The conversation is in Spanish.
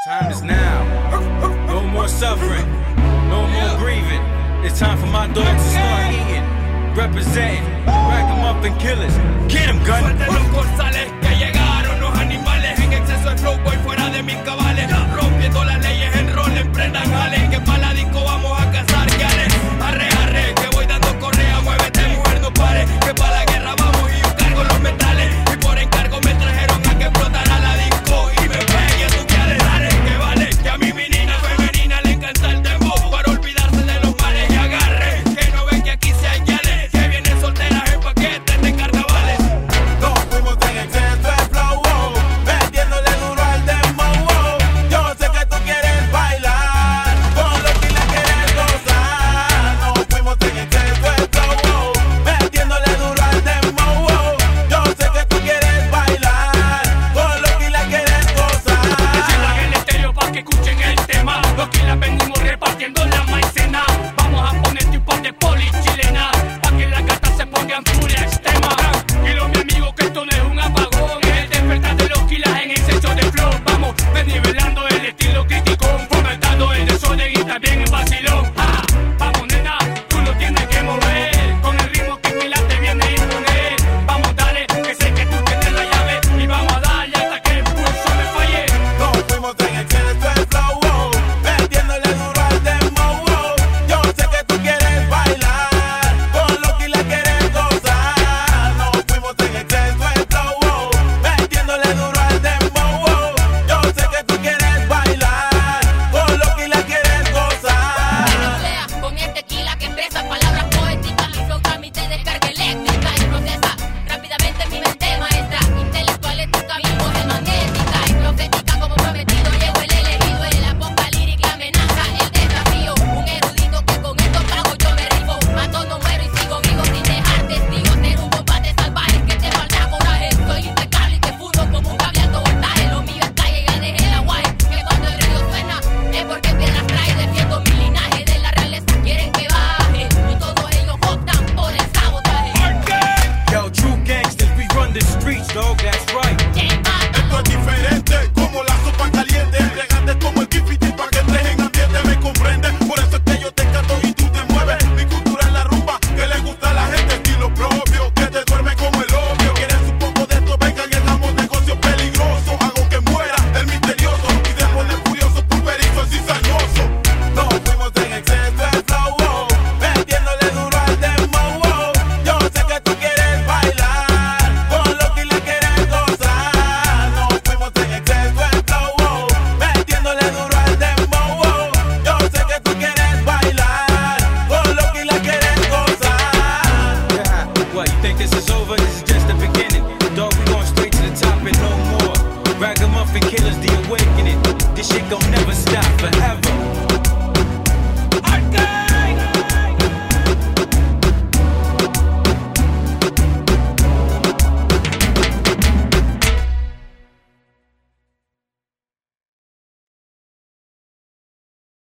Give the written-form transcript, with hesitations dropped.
time is now. No more suffering, no more grieving. It's time for my dogs to start eating. Representing, ragamuffin killers. Get 'em, gun. Suerte los González, que llegaron los animales. En exceso de flow voy fuera de mis cabales. Rompiendo las leyes en rol, emprendan jales. Que pa' la disco vamos a cazar guiales. Arre, arre, que voy dando correa. Muévete, mujer, no pares. Que pa' la guerra vamos y yo cargo los metales. Y por encargo me trajeron a que explotara la disco. Y me pegue a tu guiales. Dale, que vale, que a mi menina femenina le encanta el dembow. Para olvidarse de los males y agarre. Que no ven que aquí se hay guiales. Que vienen solteras en paquetes de carnavales. Nos fuimos en exceso de flow, oh, metiéndole duro al dembow, oh. Yo sé que tú quieres bailar, con lo que la quieres gozar. Nos fuimos en exceso de flow, oh, metiéndole duro al dembow, oh. Yo sé que tú quieres bailar, con lo que la quieres gozar. Llevan el estéreo pa' que escuchen el tema. Los que la venimos repartiendo la maicena. Vamos a poner tipo de poli chilena, pa' que las gatas se pongan furia extrema. Tranquilo mi amigo que esto no es un apagón, es el despertar de los kilas en exceso de flow. Vamos desnivelando el estilo crítico, fomentando el desorden y también el vacilón. Ah, vamos nena, tú lo tienes que mover, con el ritmo que Quila te viene a imponer. Vamos dale, que sé que tú tienes la llave, y vamos a darle hasta que el pulso me falle. Nos fuimos en exceso de flow, oh, metiéndole duro al dembow, oh. Yo sé que tú quieres bailar, con lo que la quieres gozar. Nos fuimos en exceso de flow, oh, metiéndole duro al dembow, oh. Yo sé que tú quieres bailar, con lo que la quieres gozar. Con el tequila que expresa palabras poéticas. Mi flow trámite de carga eléctrica y procesa rápidamente mi mente maestra. Intelectual, ética, mi voz es magnética y profética como prometido. Llego el elegido, el apocalírico, la amenaza, el desafío. Un erudito que con estos tragos yo me rifo. Mato, no muero y sigo vivo sin dejar testigos. Tengo un combate salvaje que te falta coraje. Soy impecable y te fundo como un cable alto voltaje. Lo mío es calle, ya dejé el aguaje. Que cuando el río suena es porque piedras trae. Defiendo mi linaje de la realeza. Quieren que baje y todos ellos votan por el sabotaje. Yo, true gangsters, we run the streets, dog, that's right. Esto es diferente, como la sopa caliente. Elegante como el kifiti pa' que entres en ambiente, me comprende. Por eso es que yo te canto y tú te mueves. Mi cultura es la rumba que le gusta a la gente. Estilo propio, que te duerme como el obvio. Quieres un poco de esto, vengan y hagamos negocios peligrosos. Hago que muera el misterioso y se pone furioso, pulverizo, cizañoso. Nos fuimos en exceso de flow, oh, metiéndole duro al dembow, oh. Yo sé que tú quieres bailar, con lo que la quieres gozar. Nos fuimos en exceso de flow, oh, metiéndole duro al dembow, oh. Yo sé que tú quieres bailar, con lo que la quieres gozar. What, you think this is over? This is just the beginning. Dog, we going straight to the top and no more. Ragamuffin killers, the awakening. This shit gon' never stop forever.